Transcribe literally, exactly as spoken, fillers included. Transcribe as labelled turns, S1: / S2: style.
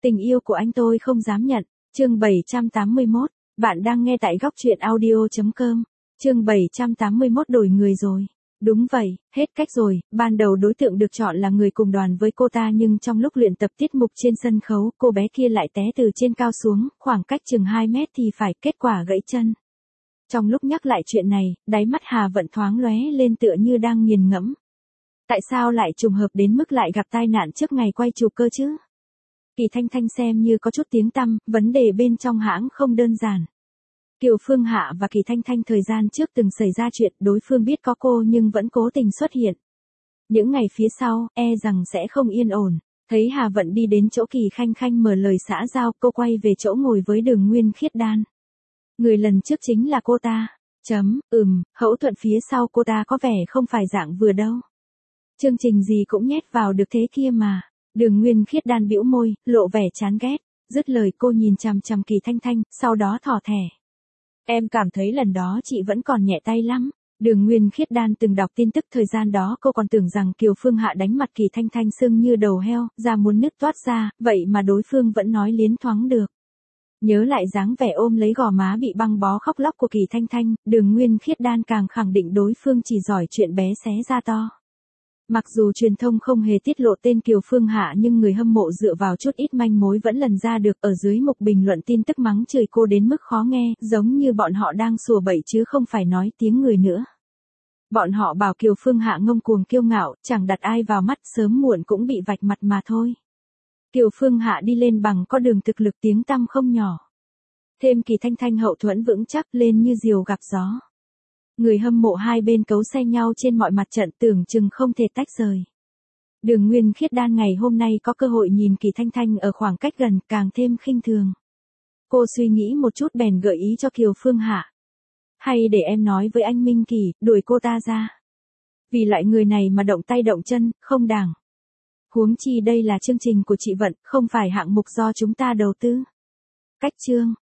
S1: Tình yêu của anh tôi không dám nhận. Chương bảy trăm tám mươi mốt. Bạn đang nghe tại góc truyện audio chấm com. Chương bảy trăm tám mươi mốt đổi người rồi. Đúng vậy, hết cách rồi, ban đầu đối tượng được chọn là người cùng đoàn với cô ta nhưng trong lúc luyện tập tiết mục trên sân khấu, cô bé kia lại té từ trên cao xuống, khoảng cách chừng hai mét thì phải, kết quả gãy chân. Trong lúc nhắc lại chuyện này, đáy mắt Hà Vận thoáng lóe lên tựa như đang nghiền ngẫm. Tại sao lại trùng hợp đến mức lại gặp tai nạn trước ngày quay chụp cơ chứ? Kỳ Thanh Thanh xem như có chút tiếng tăm, vấn đề bên trong hãng không đơn giản. Kiều Phương Hạ và Kỳ Thanh Thanh thời gian trước từng xảy ra chuyện, đối phương biết có cô nhưng vẫn cố tình xuất hiện. Những ngày phía sau, e rằng sẽ không yên ổn. Thấy Hà Vận đi đến chỗ Kỳ Khanh Khanh mở lời xã giao, cô quay về chỗ ngồi với Đường Nguyên Khiết Đan. Người lần trước chính là cô ta. Chấm, ừm, Hậu Thuận phía sau cô ta có vẻ không phải dạng vừa đâu. Chương trình gì cũng nhét vào được thế kia mà. Đường Nguyên Khiết Đan bĩu môi, lộ vẻ chán ghét. Dứt lời cô nhìn chằm chằm Kỳ Thanh Thanh, sau đó thỏ thẻ. Em cảm thấy lần đó chị vẫn còn nhẹ tay lắm. Đường Nguyên Khiết Đan từng đọc tin tức thời gian đó cô còn tưởng rằng Kiều Phương Hạ đánh mặt Kỳ Thanh Thanh sưng như đầu heo, da muốn nứt toát ra, vậy mà đối phương vẫn nói liến thoáng được. Nhớ lại dáng vẻ ôm lấy gò má bị băng bó khóc lóc của Kỳ Thanh Thanh, Đường Nguyên Khiết Đan càng khẳng định đối phương chỉ giỏi chuyện bé xé ra to. Mặc dù truyền thông không hề tiết lộ tên Kiều Phương Hạ nhưng người hâm mộ dựa vào chút ít manh mối vẫn lần ra được ở dưới mục bình luận tin tức mắng chửi cô đến mức khó nghe, giống như bọn họ đang sủa bậy chứ không phải nói tiếng người nữa. Bọn họ bảo Kiều Phương Hạ ngông cuồng kiêu ngạo, chẳng đặt ai vào mắt, sớm muộn cũng bị vạch mặt mà thôi. Kiều Phương Hạ đi lên bằng có đường thực lực tiếng tăm không nhỏ. Thêm Kỳ Thanh Thanh hậu thuẫn vững chắc lên như diều gặp gió. Người hâm mộ hai bên cấu xe nhau trên mọi mặt trận tưởng chừng không thể tách rời. Đường Nguyên Khiết Đan ngày hôm nay có cơ hội nhìn Kỳ Thanh Thanh ở khoảng cách gần càng thêm khinh thường. Cô suy nghĩ một chút bèn gợi ý cho Kiều Phương Hạ. Hay để em nói với anh Minh Kỳ, đuổi cô ta ra. Vì loại người này mà động tay động chân, không đàng. Huống chi đây là chương trình của chị Vận, không phải hạng mục do chúng ta đầu tư. Cách chương.